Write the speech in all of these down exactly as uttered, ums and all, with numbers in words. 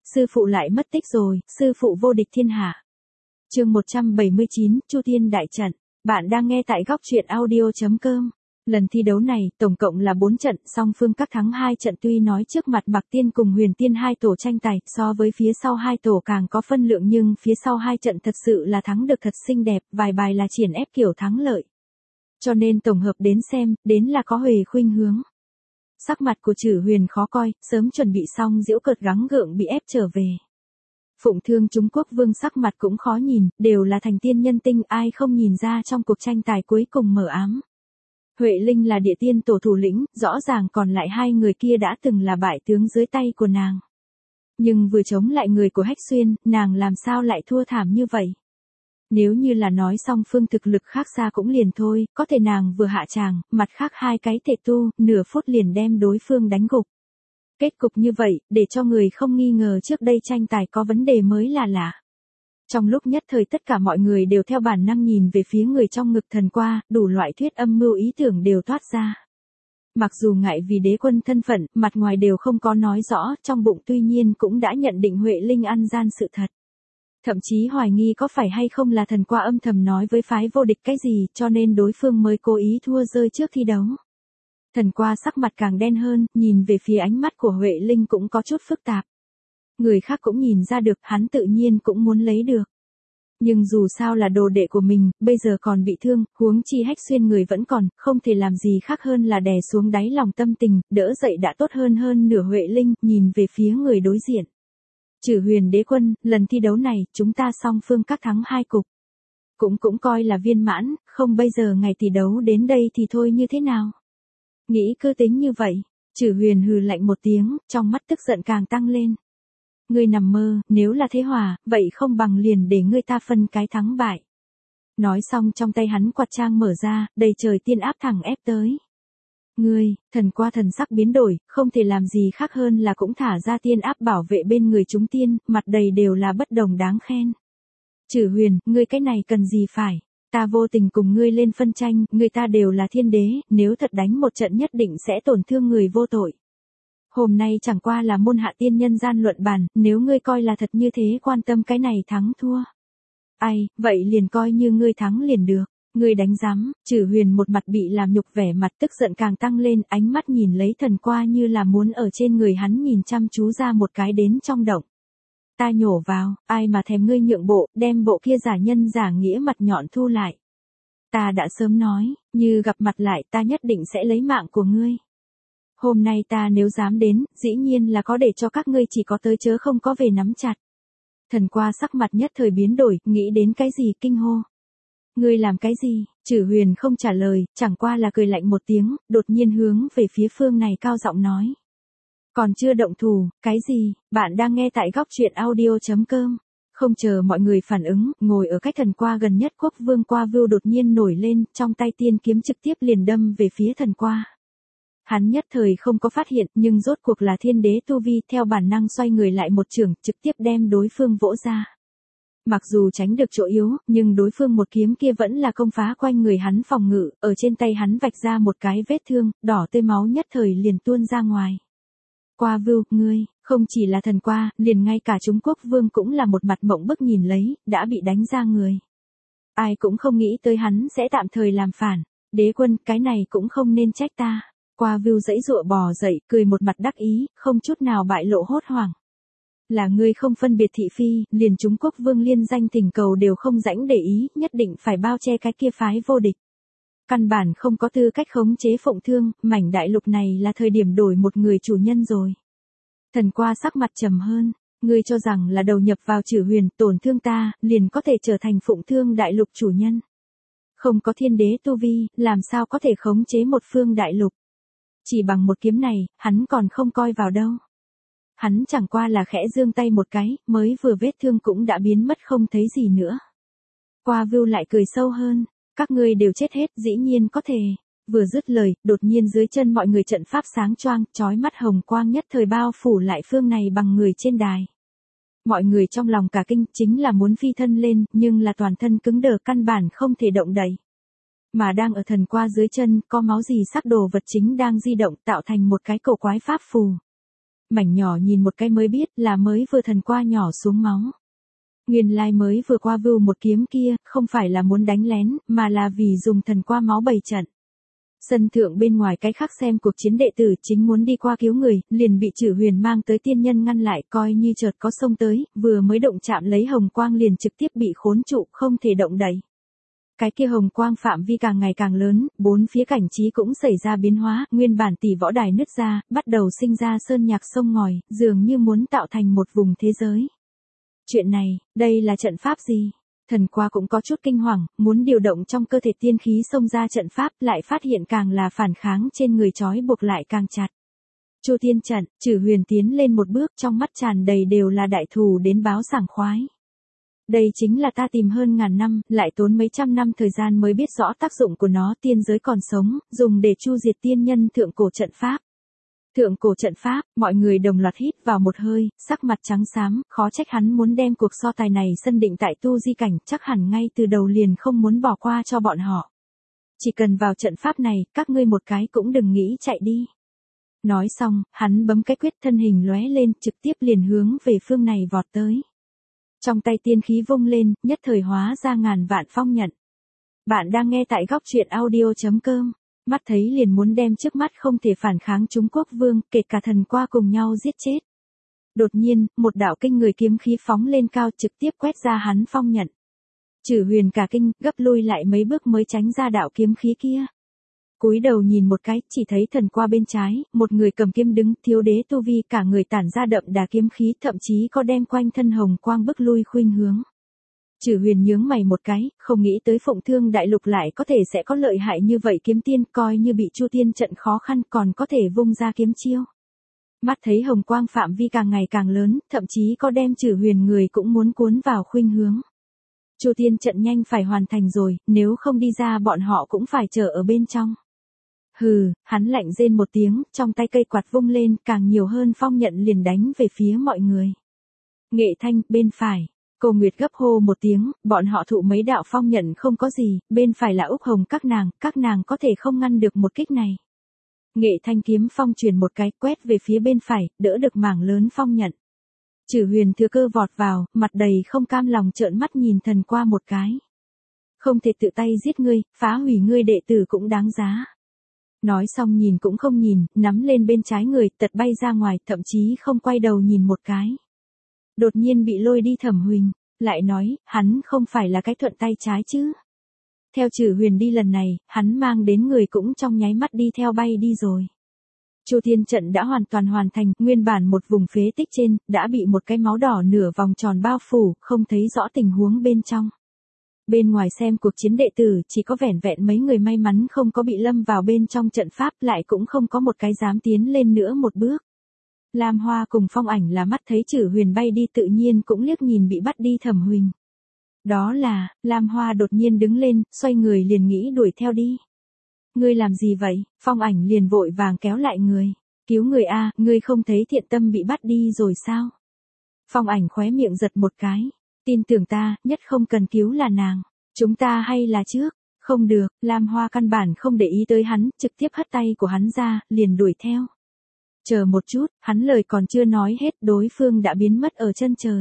sư phụ lại mất tích rồi, sư phụ vô địch thiên hạ. Chương một trăm bảy mươi chín, Chu Tiên đại trận. Bạn đang nghe tại góc truyện audio chấm com. Lần thi đấu này, tổng cộng là bốn trận, song phương các thắng hai trận tuy nói trước mặt Bạc Tiên cùng Huyền Tiên hai tổ tranh tài, so với phía sau hai tổ càng có phân lượng nhưng phía sau hai trận thật sự là thắng được thật xinh đẹp, vài bài là triển ép kiểu thắng lợi. Cho nên tổng hợp đến xem, đến là có Huệ khuynh hướng. Sắc mặt của Trử Huyền khó coi, sớm chuẩn bị xong giễu cợt gắng gượng bị ép trở về. Phụng Thương Trung Quốc Vương sắc mặt cũng khó nhìn, đều là thành tiên nhân tinh, ai không nhìn ra trong cuộc tranh tài cuối cùng mờ ám. Huệ Linh là địa tiên tổ thủ lĩnh, rõ ràng còn lại hai người kia đã từng là bại tướng dưới tay của nàng. Nhưng vừa chống lại người của Hách Xuyên, nàng làm sao lại thua thảm như vậy? Nếu như là nói song phương thực lực khác xa cũng liền thôi, có thể nàng vừa hạ tràng, mặt khác hai cái tệ tu, nửa phút liền đem đối phương đánh gục. Kết cục như vậy, để cho người không nghi ngờ trước đây tranh tài có vấn đề mới là lạ. Trong lúc nhất thời tất cả mọi người đều theo bản năng nhìn về phía người trong ngực Thần Qua, đủ loại thuyết âm mưu ý tưởng đều thoát ra. Mặc dù ngại vì đế quân thân phận, mặt ngoài đều không có nói rõ, trong bụng tuy nhiên cũng đã nhận định Huệ Linh ăn gian sự thật. Thậm chí hoài nghi có phải hay không là Thần Qua âm thầm nói với phái vô địch cái gì, cho nên đối phương mới cố ý thua rơi trước thi đấu. Thần Qua sắc mặt càng đen hơn, nhìn về phía ánh mắt của Huệ Linh cũng có chút phức tạp. Người khác cũng nhìn ra được, hắn tự nhiên cũng muốn lấy được. Nhưng dù sao là đồ đệ của mình, bây giờ còn bị thương, huống chi Hách Xuyên người vẫn còn, không thể làm gì khác hơn là đè xuống đáy lòng tâm tình, đỡ dậy đã tốt hơn hơn nửa Huệ Linh, nhìn về phía người đối diện. Trử Huyền đế quân, lần thi đấu này, chúng ta song phương các thắng hai cục. Cũng cũng coi là viên mãn, không bây giờ ngày tỷ đấu đến đây thì thôi như thế nào? Nghĩ cứ tính như vậy, Trử Huyền hừ lạnh một tiếng, trong mắt tức giận càng tăng lên. Ngươi nằm mơ, nếu là thế hòa, vậy không bằng liền để ngươi ta phân cái thắng bại. Nói xong trong tay hắn quạt trang mở ra, đầy trời tiên áp thẳng ép tới. Ngươi, Thần Qua thần sắc biến đổi, không thể làm gì khác hơn là cũng thả ra tiên áp bảo vệ bên người chúng tiên, mặt đầy đều là bất đồng đáng khen. Trử Huyền, ngươi cái này cần gì phải? Ta vô tình cùng ngươi lên phân tranh, người ta đều là thiên đế, nếu thật đánh một trận nhất định sẽ tổn thương người vô tội. Hôm nay chẳng qua là môn hạ tiên nhân gian luận bàn, nếu ngươi coi là thật như thế quan tâm cái này thắng thua. Ai, vậy liền coi như ngươi thắng liền được, ngươi đánh giám, Trử Huyền một mặt bị làm nhục vẻ mặt tức giận càng tăng lên, ánh mắt nhìn lấy Thần Qua như là muốn ở trên người hắn nhìn chăm chú ra một cái đến trong động. Ta nhổ vào, ai mà thèm ngươi nhượng bộ, đem bộ kia giả nhân giả nghĩa mặt nhọn thu lại. Ta đã sớm nói, như gặp mặt lại ta nhất định sẽ lấy mạng của ngươi. Hôm nay ta nếu dám đến, dĩ nhiên là có để cho các ngươi chỉ có tới chớ không có về nắm chặt. Thần Qua sắc mặt nhất thời biến đổi, nghĩ đến cái gì kinh hô. Ngươi làm cái gì? Trử Huyền không trả lời, chẳng qua là cười lạnh một tiếng, đột nhiên hướng về phía phương này cao giọng nói. Còn chưa động thủ, cái gì? Bạn đang nghe tại góc truyện audio chấm com. Không chờ mọi người phản ứng, ngồi ở cách Thần Qua gần nhất Quốc Vương Qua Vưu đột nhiên nổi lên, trong tay tiên kiếm trực tiếp liền đâm về phía Thần Qua. Hắn nhất thời không có phát hiện, nhưng rốt cuộc là thiên đế tu vi, theo bản năng xoay người lại một chưởng, trực tiếp đem đối phương vỗ ra. Mặc dù tránh được chỗ yếu, nhưng đối phương một kiếm kia vẫn là công phá quanh người hắn phòng ngự, ở trên tay hắn vạch ra một cái vết thương, đỏ tươi máu nhất thời liền tuôn ra ngoài. Qua Vưu, ngươi, không chỉ là Thần Qua, liền ngay cả Trung Quốc Vương cũng là một mặt mộng bức nhìn lấy, đã bị đánh ra người. Ai cũng không nghĩ tới hắn sẽ tạm thời làm phản, đế quân, cái này cũng không nên trách ta. Qua Vưu dãy dụa bò dậy, cười một mặt đắc ý, không chút nào bại lộ hốt hoảng. Là ngươi không phân biệt thị phi, liền Trung Quốc Vương liên danh thỉnh cầu đều không rãnh để ý, nhất định phải bao che cái kia phái vô địch. Căn bản không có tư cách khống chế Phụng Thương, mảnh đại lục này là thời điểm đổi một người chủ nhân rồi. Thần Qua sắc mặt trầm hơn, ngươi cho rằng là đầu nhập vào Trử Huyền, tổn thương ta, liền có thể trở thành Phụng Thương đại lục chủ nhân. Không có thiên đế tu vi, làm sao có thể khống chế một phương đại lục. Chỉ bằng một kiếm này, hắn còn không coi vào đâu. Hắn chẳng qua là khẽ giương tay một cái, mới vừa vết thương cũng đã biến mất không thấy gì nữa. Qua Vưu lại cười sâu hơn, các ngươi đều chết hết, dĩ nhiên có thể. Vừa dứt lời, đột nhiên dưới chân mọi người trận pháp sáng choang, chói mắt hồng quang nhất thời bao phủ lại phương này bằng người trên đài. Mọi người trong lòng cả kinh, chính là muốn phi thân lên, nhưng là toàn thân cứng đờ căn bản không thể động đậy. Mà đang ở Thần Qua dưới chân, có máu gì sắc đồ vật chính đang di động tạo thành một cái cổ quái pháp phù. Mảnh nhỏ nhìn một cái mới biết là mới vừa thần qua nhỏ xuống máu. Nguyên lai mới vừa qua vưu một kiếm kia, không phải là muốn đánh lén, mà là vì dùng thần qua máu bày trận. Sân thượng bên ngoài cái khác xem cuộc chiến đệ tử chính muốn đi qua cứu người, liền bị Trử Huyền mang tới tiên nhân ngăn lại, coi như chợt có xông tới, vừa mới động chạm lấy hồng quang liền trực tiếp bị khốn trụ, không thể động đậy. Cái kia hồng quang phạm vi càng ngày càng lớn, bốn phía cảnh trí cũng xảy ra biến hóa, nguyên bản tỷ võ đài nứt ra, bắt đầu sinh ra sơn nhạc sông ngòi, dường như muốn tạo thành một vùng thế giới. Chuyện này, đây là trận pháp gì? Thần qua cũng có chút kinh hoàng, muốn điều động trong cơ thể tiên khí xông ra trận pháp, lại phát hiện càng là phản kháng trên người trói buộc lại càng chặt. Chu Thiên trận, Trử Huyền tiến lên một bước, trong mắt tràn đầy đều là đại thù đến báo sảng khoái. Đây chính là ta tìm hơn ngàn năm, lại tốn mấy trăm năm thời gian mới biết rõ tác dụng của nó, tiên giới còn sống, dùng để chu diệt tiên nhân thượng cổ trận pháp. Thượng cổ trận pháp, mọi người đồng loạt hít vào một hơi, sắc mặt trắng xám, khó trách hắn muốn đem cuộc so tài này sân định tại tu di cảnh, chắc hẳn ngay từ đầu liền không muốn bỏ qua cho bọn họ. Chỉ cần vào trận pháp này, các ngươi một cái cũng đừng nghĩ chạy đi. Nói xong, hắn bấm cái quyết, thân hình lóe lên, trực tiếp liền hướng về phương này vọt tới. Trong tay tiên khí vung lên, nhất thời hóa ra ngàn vạn phong nhận. Bạn đang nghe tại góc truyện audio chấm com. Mắt thấy liền muốn đem trước mắt không thể phản kháng Trung Quốc vương, kể cả thần qua cùng nhau giết chết. Đột nhiên, một đạo kinh người kiếm khí phóng lên cao trực tiếp quét ra hắn phong nhận. Trử Huyền cả kinh, gấp lui lại mấy bước mới tránh ra đạo kiếm khí kia. Cúi đầu nhìn một cái, chỉ thấy thần qua bên trái, một người cầm kiếm đứng, thiếu đế tu vi, cả người tản ra đậm đà kiếm khí, thậm chí có đem quanh thân hồng quang bức lui khuynh hướng. Trử Huyền nhướng mày một cái, không nghĩ tới Phụng Thương đại lục lại có thể sẽ có lợi hại như vậy, kiếm tiên coi như bị Chu Tiên trận khó khăn còn có thể vung ra kiếm chiêu. Mắt thấy hồng quang phạm vi càng ngày càng lớn, thậm chí có đem Trử Huyền người cũng muốn cuốn vào khuynh hướng. Chu Tiên trận nhanh phải hoàn thành rồi, nếu không đi ra bọn họ cũng phải chờ ở bên trong. Hừ, hắn lạnh rên một tiếng, trong tay cây quạt vung lên, càng nhiều hơn phong nhận liền đánh về phía mọi người. Nghệ Thanh, bên phải. Cô Nguyệt gấp hô một tiếng, bọn họ thụ mấy đạo phong nhận không có gì, bên phải là Úc Hồng các nàng, các nàng có thể không ngăn được một kích này. Nghệ Thanh kiếm phong truyền một cái, quét về phía bên phải, đỡ được mảng lớn phong nhận. Trử Huyền thừa cơ vọt vào, mặt đầy không cam lòng trợn mắt nhìn thần qua một cái. Không thể tự tay giết ngươi, phá hủy ngươi đệ tử cũng đáng giá. Nói xong nhìn cũng không nhìn, nắm lên bên trái người, tật bay ra ngoài, thậm chí không quay đầu nhìn một cái. Đột nhiên bị lôi đi Thẩm Huỳnh, lại nói, hắn không phải là cái thuận tay trái chứ. Theo Trử Huyền đi lần này, hắn mang đến người cũng trong nháy mắt đi theo bay đi rồi. Chu Thiên trận đã hoàn toàn hoàn thành, nguyên bản một vùng phế tích trên, đã bị một cái máu đỏ nửa vòng tròn bao phủ, không thấy rõ tình huống bên trong. Bên ngoài xem cuộc chiến đệ tử, chỉ có vẻn vẹn mấy người may mắn không có bị lâm vào bên trong trận pháp, lại cũng không có một cái dám tiến lên nữa một bước. Lam Hoa cùng Phong Ảnh là mắt thấy Trử Huyền bay đi tự nhiên cũng liếc nhìn bị bắt đi Thẩm Huỳnh. Đó là, Lam Hoa đột nhiên đứng lên, xoay người liền nghĩ đuổi theo đi. Ngươi làm gì vậy? Phong Ảnh liền vội vàng kéo lại người. Cứu người a, ngươi không thấy Thiện Tâm bị bắt đi rồi sao? Phong Ảnh khóe miệng giật một cái. Tin tưởng ta, nhất không cần cứu là nàng. Chúng ta hay là trước? Không được, Lam Hoa căn bản không để ý tới hắn, trực tiếp hất tay của hắn ra, liền đuổi theo. Chờ một chút, hắn lời còn chưa nói hết, đối phương đã biến mất ở chân trời.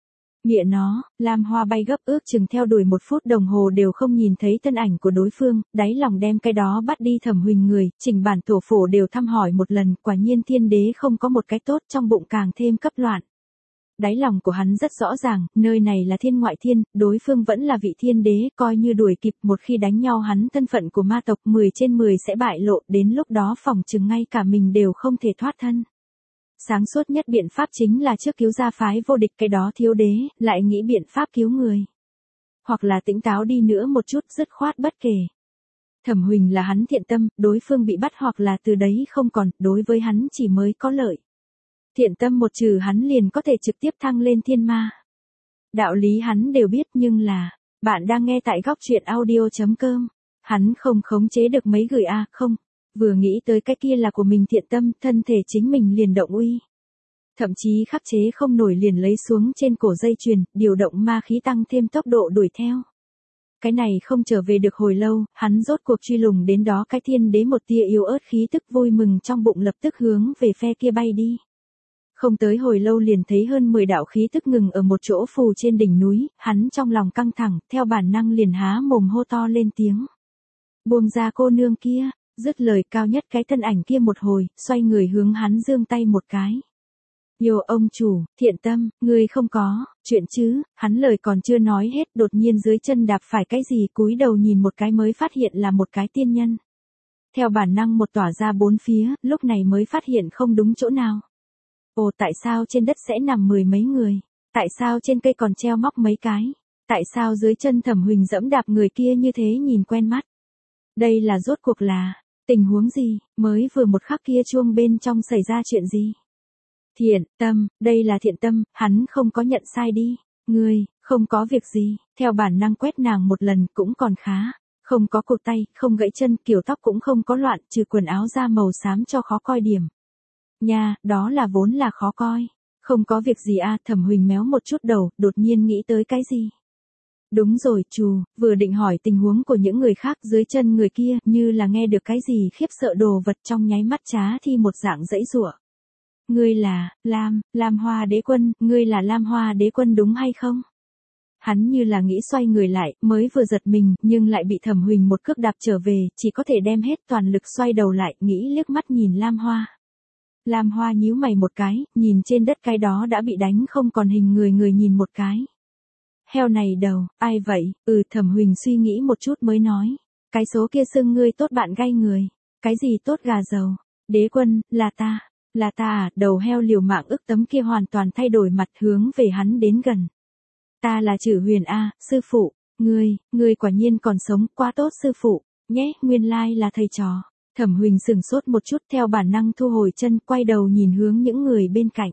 Mẹ nó, Lam Hoa bay gấp ước chừng theo đuổi một phút đồng hồ đều không nhìn thấy thân ảnh của đối phương, đáy lòng đem cái đó bắt đi Thẩm Huỳnh người, chỉnh bản tổ phổ đều thăm hỏi một lần, quả nhiên thiên đế không có một cái tốt, trong bụng càng thêm cấp loạn. Đáy lòng của hắn rất rõ ràng, nơi này là thiên ngoại thiên, đối phương vẫn là vị thiên đế, coi như đuổi kịp, một khi đánh nhau hắn thân phận của ma tộc mười trên mười sẽ bại lộ, đến lúc đó phỏng chừng ngay cả mình đều không thể thoát thân. Sáng suốt nhất biện pháp chính là trước cứu ra phái vô địch cái đó thiếu đế, lại nghĩ biện pháp cứu người. Hoặc là tỉnh táo đi nữa một chút, dứt khoát bất kể. Thẩm Huỳnh là hắn thiện tâm, đối phương bị bắt hoặc là từ đấy không còn, đối với hắn chỉ mới có lợi. Thiện tâm một trừ hắn liền có thể trực tiếp thăng lên thiên ma. Đạo lý hắn đều biết nhưng là, bạn đang nghe tại góc truyện audio chấm com. Hắn không khống chế được mấy người a, không. Vừa nghĩ tới cái kia là của mình thiện tâm, thân thể chính mình liền động uy. Thậm chí khắc chế không nổi liền lấy xuống trên cổ dây chuyền, điều động ma khí tăng thêm tốc độ đuổi theo. Cái này không trở về được hồi lâu, hắn rốt cuộc truy lùng đến đó cái thiên đế một tia yếu ớt khí tức vui mừng trong bụng lập tức hướng về phe kia bay đi. Không tới hồi lâu liền thấy hơn mười đạo khí tức ngừng ở một chỗ phù trên đỉnh núi, hắn trong lòng căng thẳng, theo bản năng liền há mồm hô to lên tiếng. Buông ra cô nương kia, dứt lời cao nhất cái thân ảnh kia một hồi, xoay người hướng hắn giương tay một cái. Yo ông chủ, thiện tâm, ngươi không có, chuyện chứ, hắn lời còn chưa nói hết đột nhiên dưới chân đạp phải cái gì cúi đầu nhìn một cái mới phát hiện là một cái tiên nhân. Theo bản năng một tỏa ra bốn phía, lúc này mới phát hiện không đúng chỗ nào. Ồ tại sao trên đất sẽ nằm mười mấy người? Tại sao trên cây còn treo móc mấy cái? Tại sao dưới chân Thẩm Huỳnh dẫm đạp người kia như thế nhìn quen mắt? Đây là rốt cuộc là, tình huống gì, mới vừa một khắc kia chuông bên trong xảy ra chuyện gì? Thiện tâm, đây là thiện tâm, hắn không có nhận sai đi. Ngươi, không có việc gì, theo bản năng quét nàng một lần cũng còn khá. Không có cụt tay, không gãy chân, kiểu tóc cũng không có loạn, trừ quần áo da màu xám cho khó coi điểm. Nha, đó là vốn là khó coi. Không có việc gì à, Thẩm Huỳnh méo một chút đầu, đột nhiên nghĩ tới cái gì. Đúng rồi, chù, vừa định hỏi tình huống của những người khác dưới chân người kia, như là nghe được cái gì khiếp sợ đồ vật trong nháy mắt trá thi một dạng dãy rủa. Ngươi là, Lam, Lam Hoa Đế Quân, ngươi là Lam Hoa Đế Quân đúng hay không? Hắn như là nghĩ xoay người lại, mới vừa giật mình, nhưng lại bị Thẩm Huỳnh một cước đạp trở về, chỉ có thể đem hết toàn lực xoay đầu lại, nghĩ liếc mắt nhìn Lam Hoa. Lam Hoa nhíu mày một cái, nhìn trên đất cái đó đã bị đánh không còn hình người người nhìn một cái. Heo này đầu, ai vậy? Ừ, Thẩm Huỳnh suy nghĩ một chút mới nói. Cái số kia xưng ngươi tốt bạn gay người. Cái gì tốt gà dầu? Đế Quân, là ta. Là ta à? Đầu heo liều mạng ức tấm kia hoàn toàn thay đổi mặt hướng về hắn đến gần. Ta là Trử Huyền a, sư phụ. Ngươi, ngươi quả nhiên còn sống, quá tốt sư phụ. Nhé, nguyên lai là thầy trò. Thẩm Huỳnh sửng sốt một chút theo bản năng thu hồi chân, quay đầu nhìn hướng những người bên cạnh.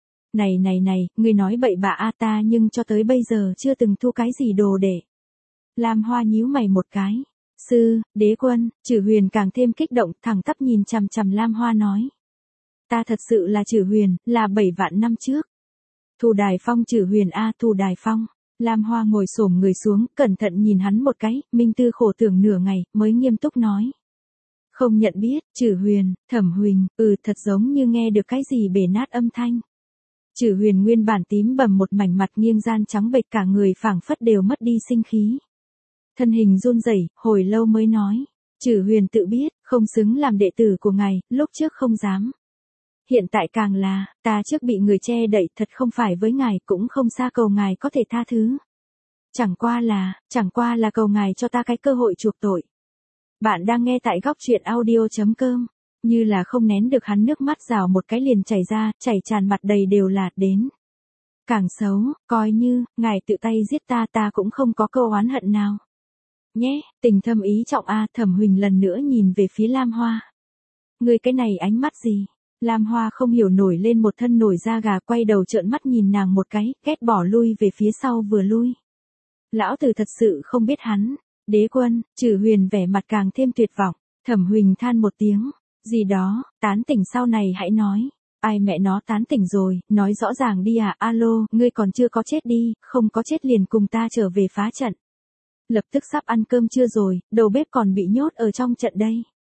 Này này này, ngươi nói bậy bạ a ta nhưng cho tới bây giờ chưa từng thu cái gì đồ để. Lam Hoa nhíu mày một cái. Sư, Đế Quân, Trử Huyền càng thêm kích động, thẳng tắp nhìn chằm chằm Lam Hoa nói. Ta thật sự là Trử Huyền, là bảy vạn năm trước. Thù Đài Phong Trử Huyền a, Thù Đài Phong. Lam Hoa ngồi xổm người xuống, cẩn thận nhìn hắn một cái, Minh Tư khổ tưởng nửa ngày, mới nghiêm túc nói. Không nhận biết, Trử Huyền, Thẩm Huỳnh, ừ thật giống như nghe được cái gì bể nát âm thanh. Trử Huyền nguyên bản tím bầm một mảnh mặt nghiêng gian trắng bệch cả người phảng phất đều mất đi sinh khí. Thân hình run rẩy, hồi lâu mới nói. Trử Huyền tự biết, không xứng làm đệ tử của ngài, lúc trước không dám. Hiện tại càng là, ta trước bị người che đậy thật không phải với ngài cũng không xa cầu ngài có thể tha thứ. Chẳng qua là, chẳng qua là cầu ngài cho ta cái cơ hội chuộc tội. Bạn đang nghe tại góc truyện audio.com, như là không nén được hắn nước mắt rào một cái liền chảy ra, chảy tràn mặt đầy đều là đến. Càng xấu, coi như, ngài tự tay giết ta ta cũng không có câu oán hận nào. Nhé, tình thâm ý trọng a. Thẩm Huỳnh lần nữa nhìn về phía Lam Hoa. Người cái này ánh mắt gì? Lam Hoa không hiểu nổi lên một thân nổi da gà quay đầu trợn mắt nhìn nàng một cái, ghét bỏ lui về phía sau vừa lui. Lão tử thật sự không biết hắn. Đế Quân, Trử Huyền vẻ mặt càng thêm tuyệt vọng. Thẩm Huỳnh than một tiếng. Gì đó, tán tỉnh sau này hãy nói. Ai mẹ nó tán tỉnh rồi, nói rõ ràng đi à, alo, ngươi còn chưa có chết đi, không có chết liền cùng ta trở về phá trận. Lập tức sắp ăn cơm trưa rồi, đầu bếp còn bị nhốt ở trong trận đây.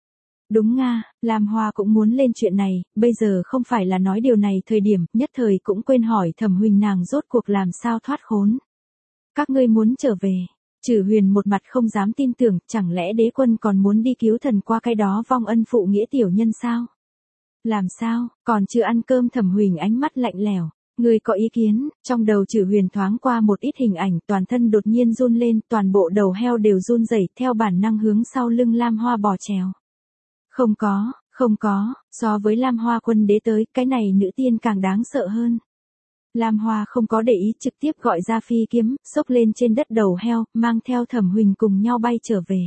Đúng nga, Lam Hoa cũng muốn lên chuyện này, bây giờ không phải là nói điều này thời điểm, nhất thời cũng quên hỏi Thẩm Huỳnh nàng rốt cuộc làm sao thoát khốn. Các ngươi muốn trở về. Trử Huyền một mặt không dám tin tưởng, chẳng lẽ Đế Quân còn muốn đi cứu thần qua cái đó vong ân phụ nghĩa tiểu nhân sao? Làm sao, còn chưa ăn cơm? Thẩm Huỳnh ánh mắt lạnh lẽo. Người có ý kiến? Trong đầu Trử Huyền thoáng qua một ít hình ảnh, toàn thân đột nhiên run lên, toàn bộ đầu heo đều run rẩy, theo bản năng hướng sau lưng Lam Hoa bò trèo. Không có, không có, so với Lam Hoa quân đế tới, cái này nữ tiên càng đáng sợ hơn. Lam Hoa không có để ý, trực tiếp gọi ra phi kiếm, xốc lên trên đất đầu heo, mang theo Thẩm Huỳnh cùng nhau bay trở về.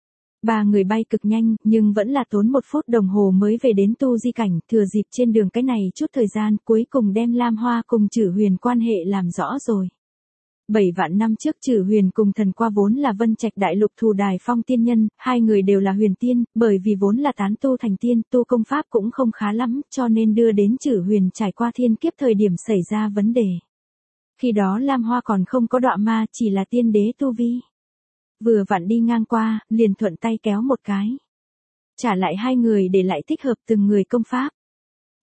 Ba người bay cực nhanh, nhưng vẫn là tốn một phút đồng hồ mới về đến tu di cảnh, thừa dịp trên đường cái này chút thời gian, cuối cùng đem Lam Hoa cùng Trử Huyền quan hệ làm rõ rồi. Bảy vạn năm trước Trử Huyền cùng thần qua vốn là Vân Trạch Đại Lục Thù Đài Phong tiên nhân, hai người đều là huyền tiên, bởi vì vốn là tán tu thành tiên, tu công pháp cũng không khá lắm, cho nên đưa đến Trử Huyền trải qua thiên kiếp thời điểm xảy ra vấn đề. Khi đó Lam Hoa còn không có đọa ma, chỉ là tiên đế tu vi. Vừa vặn đi ngang qua, liền thuận tay kéo một cái. Trả lại hai người để lại thích hợp từng người công pháp.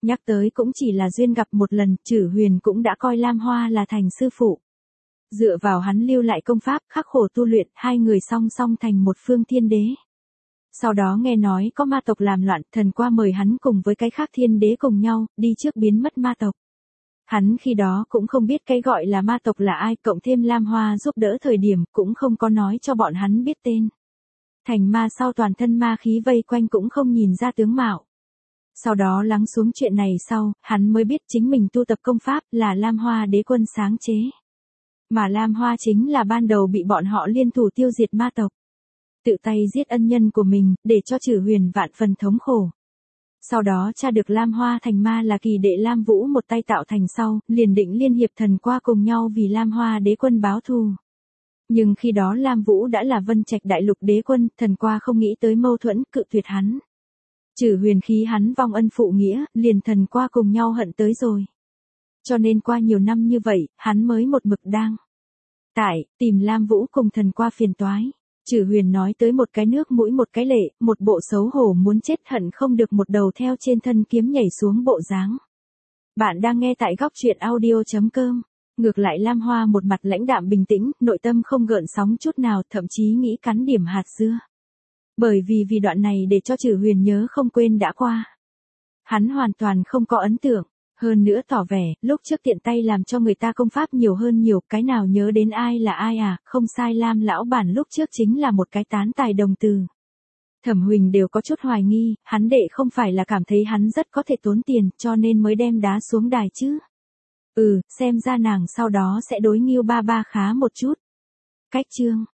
Nhắc tới cũng chỉ là duyên gặp một lần, Trử Huyền cũng đã coi Lam Hoa là thành sư phụ. Dựa vào hắn lưu lại công pháp, khắc khổ tu luyện, hai người song song thành một phương thiên đế. Sau đó nghe nói có ma tộc làm loạn, thần qua mời hắn cùng với cái khác thiên đế cùng nhau, đi trước biến mất ma tộc. Hắn khi đó cũng không biết cái gọi là ma tộc là ai, cộng thêm Lam Hoa giúp đỡ thời điểm, cũng không có nói cho bọn hắn biết tên. Thành ma sau toàn thân ma khí vây quanh cũng không nhìn ra tướng mạo. Sau đó lắng xuống chuyện này sau, hắn mới biết chính mình tu tập công pháp là Lam Hoa đế quân sáng chế. Mà Lam Hoa chính là ban đầu bị bọn họ liên thủ tiêu diệt ma tộc. Tự tay giết ân nhân của mình, để cho Trử Huyền vạn phần thống khổ. Sau đó tra được Lam Hoa thành ma là kỳ đệ Lam Vũ một tay tạo thành sau, liền định liên hiệp thần qua cùng nhau vì Lam Hoa đế quân báo thù. Nhưng khi đó Lam Vũ đã là Vân Trạch đại lục đế quân, thần qua không nghĩ tới mâu thuẫn, cự tuyệt hắn. Trử Huyền khí hắn vong ân phụ nghĩa, liền thần qua cùng nhau hận tới rồi. Cho nên qua nhiều năm như vậy, hắn mới một mực đang tại, tìm Lam Vũ cùng thần qua phiền toái. Trử Huyền nói tới một cái nước mũi một cái lệ, một bộ xấu hổ muốn chết hận không được một đầu theo trên thân kiếm nhảy xuống bộ dáng. Bạn đang nghe tại góc truyện audio chấm com. Ngược lại Lam Hoa một mặt lãnh đạm bình tĩnh, nội tâm không gợn sóng chút nào, thậm chí nghĩ cắn điểm hạt dưa. Bởi vì vì đoạn này để cho Trử Huyền nhớ không quên đã qua. Hắn hoàn toàn không có ấn tượng. Hơn nữa tỏ vẻ, lúc trước tiện tay làm cho người ta công pháp nhiều hơn nhiều, cái nào nhớ đến ai là ai à, không sai, Lam lão bản lúc trước chính là một cái tán tài đồng từ. Thẩm Huỳnh đều có chút hoài nghi, hắn đệ không phải là cảm thấy hắn rất có thể tốn tiền, cho nên mới đem đá xuống đài chứ. Ừ, xem ra nàng sau đó sẽ đối Ngưu ba ba khá một chút. Cách chương